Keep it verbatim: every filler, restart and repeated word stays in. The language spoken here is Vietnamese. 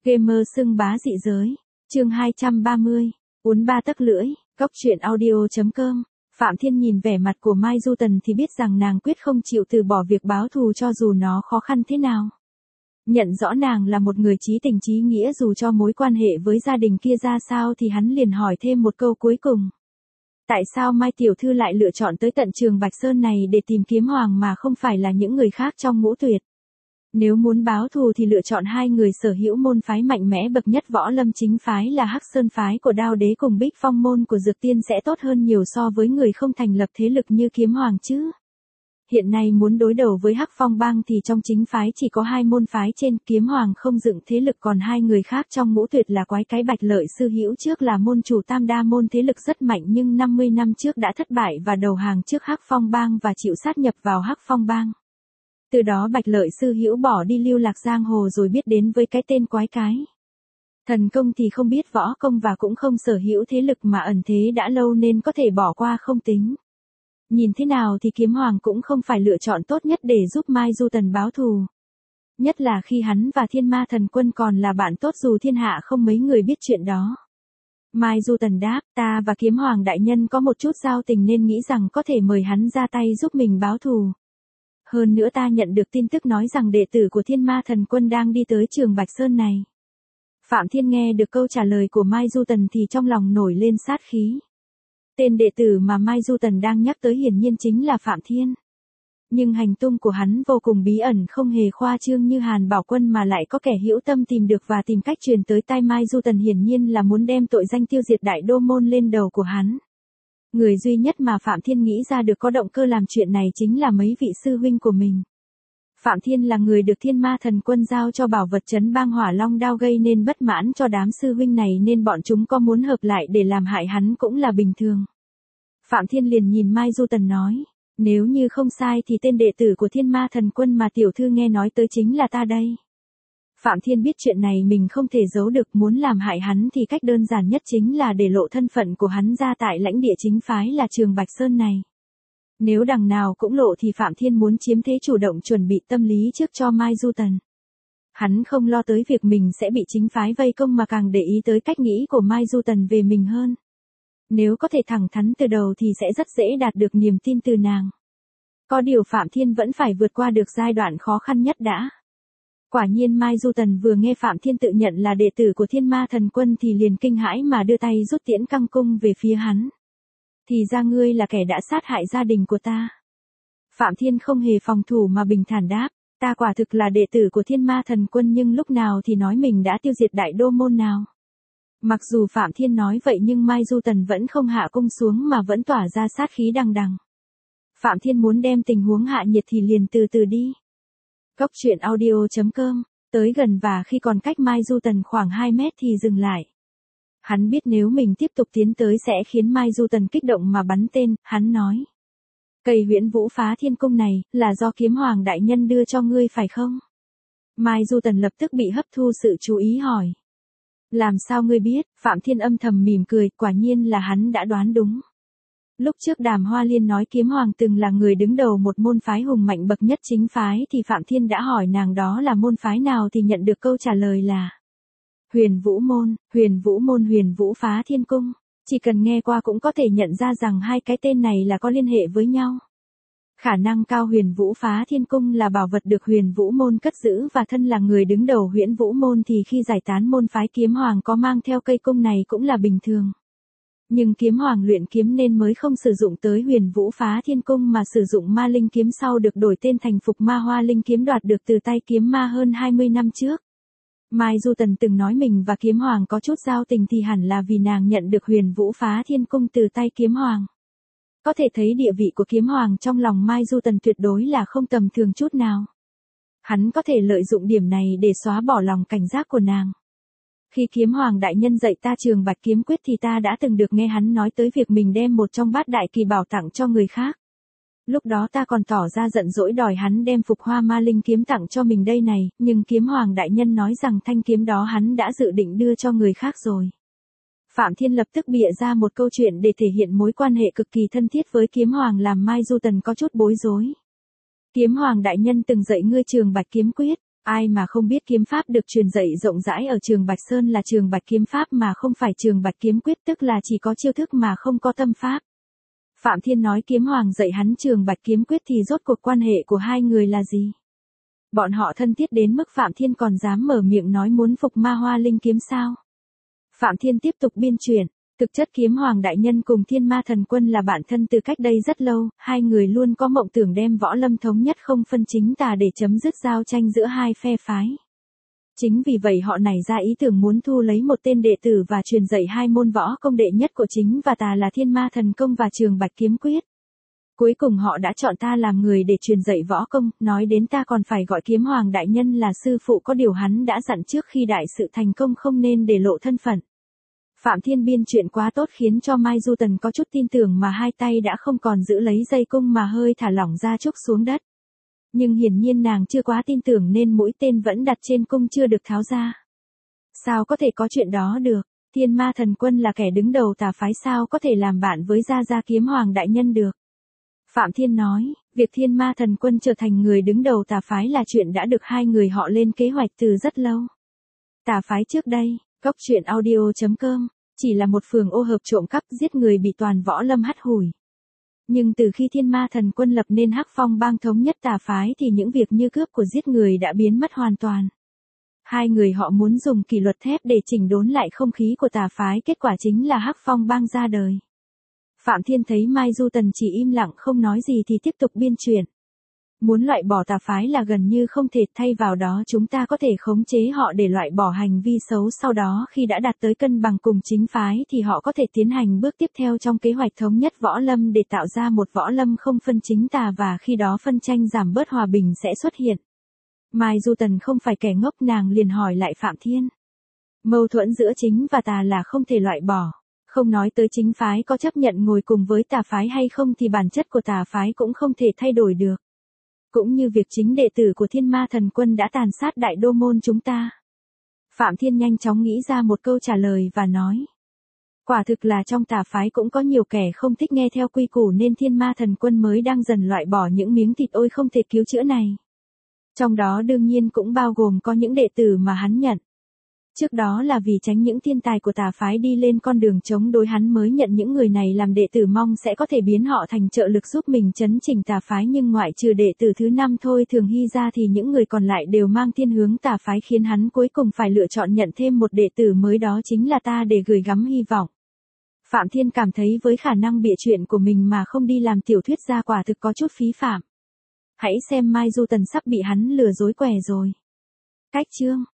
Gamer xưng bá dị giới. Chương hai trăm ba mươi. Uốn ba tấc lưỡi. Góc truyện audio chấm com. Phạm Thiên nhìn vẻ mặt của Mai Du Tần thì biết rằng nàng quyết không chịu từ bỏ việc báo thù cho dù nó khó khăn thế nào. Nhận rõ nàng là một người chí tình chí nghĩa dù cho mối quan hệ với gia đình kia ra sao thì hắn liền hỏi thêm một câu cuối cùng. Tại sao Mai Tiểu Thư lại lựa chọn tới tận Trường Bạch Sơn này để tìm Kiếm Hoàng mà không phải là những người khác trong ngũ tuyệt? Nếu muốn báo thù thì lựa chọn hai người sở hữu môn phái mạnh mẽ bậc nhất Võ Lâm chính phái là Hắc Sơn phái của Đao Đế cùng Bích Phong môn của Dược Tiên sẽ tốt hơn nhiều so với người không thành lập thế lực như Kiếm Hoàng chứ. Hiện nay muốn đối đầu với Hắc Phong bang thì trong chính phái chỉ có hai môn phái trên, Kiếm Hoàng không dựng thế lực, còn hai người khác trong ngũ tuyệt là Quái Cái Bạch Lợi Sư Hữu trước là môn chủ Tam Đa môn, thế lực rất mạnh nhưng năm mươi năm trước đã thất bại và đầu hàng trước Hắc Phong bang và chịu sát nhập vào Hắc Phong bang. Từ đó Bạch Lợi Sư Hữu bỏ đi lưu lạc giang hồ rồi biết đến với cái tên Quái Cái. Thần công thì không biết võ công và cũng không sở hữu thế lực mà ẩn thế đã lâu nên có thể bỏ qua không tính. Nhìn thế nào thì Kiếm Hoàng cũng không phải lựa chọn tốt nhất để giúp Mai Du Tần báo thù. Nhất là khi hắn và Thiên Ma Thần Quân còn là bạn tốt dù thiên hạ không mấy người biết chuyện đó. Mai Du Tần đáp, ta và Kiếm Hoàng đại nhân có một chút giao tình nên nghĩ rằng có thể mời hắn ra tay giúp mình báo thù. Hơn nữa ta nhận được tin tức nói rằng đệ tử của Thiên Ma Thần Quân đang đi tới Trường Bạch Sơn này. Phạm Thiên nghe được câu trả lời của Mai Du Tần thì trong lòng nổi lên sát khí. Tên đệ tử mà Mai Du Tần đang nhắc tới hiển nhiên chính là Phạm Thiên. Nhưng hành tung của hắn vô cùng bí ẩn, không hề khoa trương như Hàn Bảo Quân mà lại có kẻ hữu tâm tìm được và tìm cách truyền tới tai Mai Du Tần, hiển nhiên là muốn đem tội danh tiêu diệt Đại Đô môn lên đầu của hắn. Người duy nhất mà Phạm Thiên nghĩ ra được có động cơ làm chuyện này chính là mấy vị sư huynh của mình. Phạm Thiên là người được Thiên Ma Thần Quân giao cho bảo vật trấn bang Hỏa Long Đao gây nên bất mãn cho đám sư huynh này nên bọn chúng có muốn hợp lại để làm hại hắn cũng là bình thường. Phạm Thiên liền nhìn Mai Du Tần nói, nếu như không sai thì tên đệ tử của Thiên Ma Thần Quân mà tiểu thư nghe nói tới chính là ta đây. Phạm Thiên biết chuyện này mình không thể giấu được, muốn làm hại hắn thì cách đơn giản nhất chính là để lộ thân phận của hắn ra tại lãnh địa chính phái là Trường Bạch Sơn này. Nếu đằng nào cũng lộ thì Phạm Thiên muốn chiếm thế chủ động chuẩn bị tâm lý trước cho Mai Du Tần. Hắn không lo tới việc mình sẽ bị chính phái vây công mà càng để ý tới cách nghĩ của Mai Du Tần về mình hơn. Nếu có thể thẳng thắn từ đầu thì sẽ rất dễ đạt được niềm tin từ nàng. Có điều Phạm Thiên vẫn phải vượt qua được giai đoạn khó khăn nhất đã. Quả nhiên Mai Du Tần vừa nghe Phạm Thiên tự nhận là đệ tử của Thiên Ma Thần Quân thì liền kinh hãi mà đưa tay rút tiễn căng cung về phía hắn. Thì ra ngươi là kẻ đã sát hại gia đình của ta. Phạm Thiên không hề phòng thủ mà bình thản đáp, ta quả thực là đệ tử của Thiên Ma Thần Quân nhưng lúc nào thì nói mình đã tiêu diệt Đại Đô môn nào. Mặc dù Phạm Thiên nói vậy nhưng Mai Du Tần vẫn không hạ cung xuống mà vẫn tỏa ra sát khí đằng đằng. Phạm Thiên muốn đem tình huống hạ nhiệt thì liền từ từ đi. Góc truyện audio chấm com, tới gần và khi còn cách Mai Du Tần khoảng hai mét thì dừng lại. Hắn biết nếu mình tiếp tục tiến tới sẽ khiến Mai Du Tần kích động mà bắn tên, hắn nói. Cây Huyễn Vũ Phá Thiên Cung này, là do Kiếm Hoàng đại nhân đưa cho ngươi phải không? Mai Du Tần lập tức bị hấp thu sự chú ý hỏi. Làm sao ngươi biết? Phạm Thiên âm thầm mỉm cười, quả nhiên là hắn đã đoán đúng. Lúc trước Đàm Hoa Liên nói Kiếm Hoàng từng là người đứng đầu một môn phái hùng mạnh bậc nhất chính phái thì Phạm Thiên đã hỏi nàng đó là môn phái nào thì nhận được câu trả lời là Huyền Vũ môn. Huyền Vũ môn Huyền Vũ Phá Thiên Cung. Chỉ cần nghe qua cũng có thể nhận ra rằng hai cái tên này là có liên hệ với nhau. Khả năng cao Huyền Vũ Phá Thiên Cung là bảo vật được Huyền Vũ môn cất giữ và thân là người đứng đầu Huyễn Vũ môn thì khi giải tán môn phái Kiếm Hoàng có mang theo cây cung này cũng là bình thường. Nhưng Kiếm Hoàng luyện kiếm nên mới không sử dụng tới Huyền Vũ Phá Thiên Cung mà sử dụng Ma Linh kiếm sau được đổi tên thành Phục Ma Hoa Linh kiếm đoạt được từ tay Kiếm Ma hơn hai mươi năm trước. Mai Du Tần từng nói mình và Kiếm Hoàng có chút giao tình thì hẳn là vì nàng nhận được Huyền Vũ Phá Thiên Cung từ tay Kiếm Hoàng. Có thể thấy địa vị của Kiếm Hoàng trong lòng Mai Du Tần tuyệt đối là không tầm thường chút nào. Hắn có thể lợi dụng điểm này để xóa bỏ lòng cảnh giác của nàng. Khi Kiếm Hoàng đại nhân dạy ta Trường Bạch kiếm quyết thì ta đã từng được nghe hắn nói tới việc mình đem một trong bát đại kỳ bảo tặng cho người khác. Lúc đó ta còn tỏ ra giận dỗi đòi hắn đem Phục Hoa Ma Linh kiếm tặng cho mình đây này, nhưng Kiếm Hoàng đại nhân nói rằng thanh kiếm đó hắn đã dự định đưa cho người khác rồi. Phạm Thiên lập tức bịa ra một câu chuyện để thể hiện mối quan hệ cực kỳ thân thiết với Kiếm Hoàng làm Mai Du Tần có chút bối rối. Kiếm Hoàng đại nhân từng dạy ngươi Trường Bạch kiếm quyết, Ai mà không biết kiếm pháp được truyền dạy rộng rãi ở trường Bạch Sơn là trường Bạch Kiếm Pháp mà không phải trường Bạch Kiếm Quyết, tức là chỉ có chiêu thức mà không có tâm pháp. Phạm Thiên nói Kiếm Hoàng dạy hắn trường Bạch Kiếm Quyết thì rốt cuộc quan hệ của hai người là gì? Bọn họ thân thiết đến mức Phạm Thiên còn dám mở miệng nói muốn phục Ma Hoa Linh kiếm sao? Phạm Thiên tiếp tục biên chuyện. Thực chất Kiếm Hoàng Đại Nhân cùng Thiên Ma Thần Quân là bạn thân từ cách đây rất lâu, hai người luôn có mộng tưởng đem võ lâm thống nhất không phân chính tà để chấm dứt giao tranh giữa hai phe phái. Chính vì vậy họ nảy ra ý tưởng muốn thu lấy một tên đệ tử và truyền dạy hai môn võ công đệ nhất của chính và tà là Thiên Ma Thần Công và trường Bạch Kiếm Quyết. Cuối cùng họ đã chọn ta làm người để truyền dạy võ công, nói đến ta còn phải gọi Kiếm Hoàng Đại Nhân là sư phụ, có điều hắn đã dặn trước khi đại sự thành công không nên để lộ thân phận. Phạm Thiên biên chuyện quá tốt khiến cho Mai Du Tần có chút tin tưởng mà hai tay đã không còn giữ lấy dây cung mà hơi thả lỏng ra trúc xuống đất. Nhưng hiển nhiên nàng chưa quá tin tưởng nên mũi tên vẫn đặt trên cung chưa được tháo ra. Sao có thể có chuyện đó được? Thiên Ma Thần Quân là kẻ đứng đầu tà phái, sao có thể làm bạn với Gia Gia Kiếm Hoàng Đại Nhân được? Phạm Thiên nói, việc Thiên Ma Thần Quân trở thành người đứng đầu tà phái là chuyện đã được hai người họ lên kế hoạch từ rất lâu. Tà phái trước đây, Cốc Truyện Audio chấm com, chỉ là một phường ô hợp trộm cắp giết người bị toàn võ lâm hắt hủi. Nhưng từ khi Thiên Ma Thần Quân lập nên Hắc Phong Bang thống nhất tà phái thì những việc như cướp của giết người đã biến mất hoàn toàn. Hai người họ muốn dùng kỷ luật thép để chỉnh đốn lại không khí của tà phái, kết quả chính là Hắc Phong Bang ra đời. Phạm Thiên thấy Mai Du Tần chỉ im lặng không nói gì thì tiếp tục biên chuyện. Muốn loại bỏ tà phái là gần như không thể, thay vào đó chúng ta có thể khống chế họ để loại bỏ hành vi xấu, sau đó khi đã đạt tới cân bằng cùng chính phái thì họ có thể tiến hành bước tiếp theo trong kế hoạch thống nhất võ lâm để tạo ra một võ lâm không phân chính tà, và khi đó phân tranh giảm bớt, hòa bình sẽ xuất hiện. Mai Du Tần không phải kẻ ngốc, nàng liền hỏi lại Phạm Thiên. Mâu thuẫn giữa chính và tà là không thể loại bỏ. Không nói tới chính phái có chấp nhận ngồi cùng với tà phái hay không thì bản chất của tà phái cũng không thể thay đổi được. Cũng như việc chính đệ tử của Thiên Ma Thần Quân đã tàn sát đại đô môn chúng ta. Phạm Thiên nhanh chóng nghĩ ra một câu trả lời và nói. Quả thực là trong tà phái cũng có nhiều kẻ không thích nghe theo quy củ nên Thiên Ma Thần Quân mới đang dần loại bỏ những miếng thịt ôi không thể cứu chữa này. Trong đó đương nhiên cũng bao gồm có những đệ tử mà hắn nhận. Trước đó là vì tránh những thiên tài của tà phái đi lên con đường chống đối hắn mới nhận những người này làm đệ tử, mong sẽ có thể biến họ thành trợ lực giúp mình chấn chỉnh tà phái, nhưng ngoại trừ đệ tử thứ năm Thôi Thường Hy ra thì những người còn lại đều mang thiên hướng tà phái, khiến hắn cuối cùng phải lựa chọn nhận thêm một đệ tử mới, đó chính là ta, để gửi gắm hy vọng. Phạm Thiên cảm thấy với khả năng bịa chuyện của mình mà không đi làm tiểu thuyết gia quả thực có chút phí phạm. Hãy xem Mai Du Tần sắp bị hắn lừa dối què rồi. Cách chương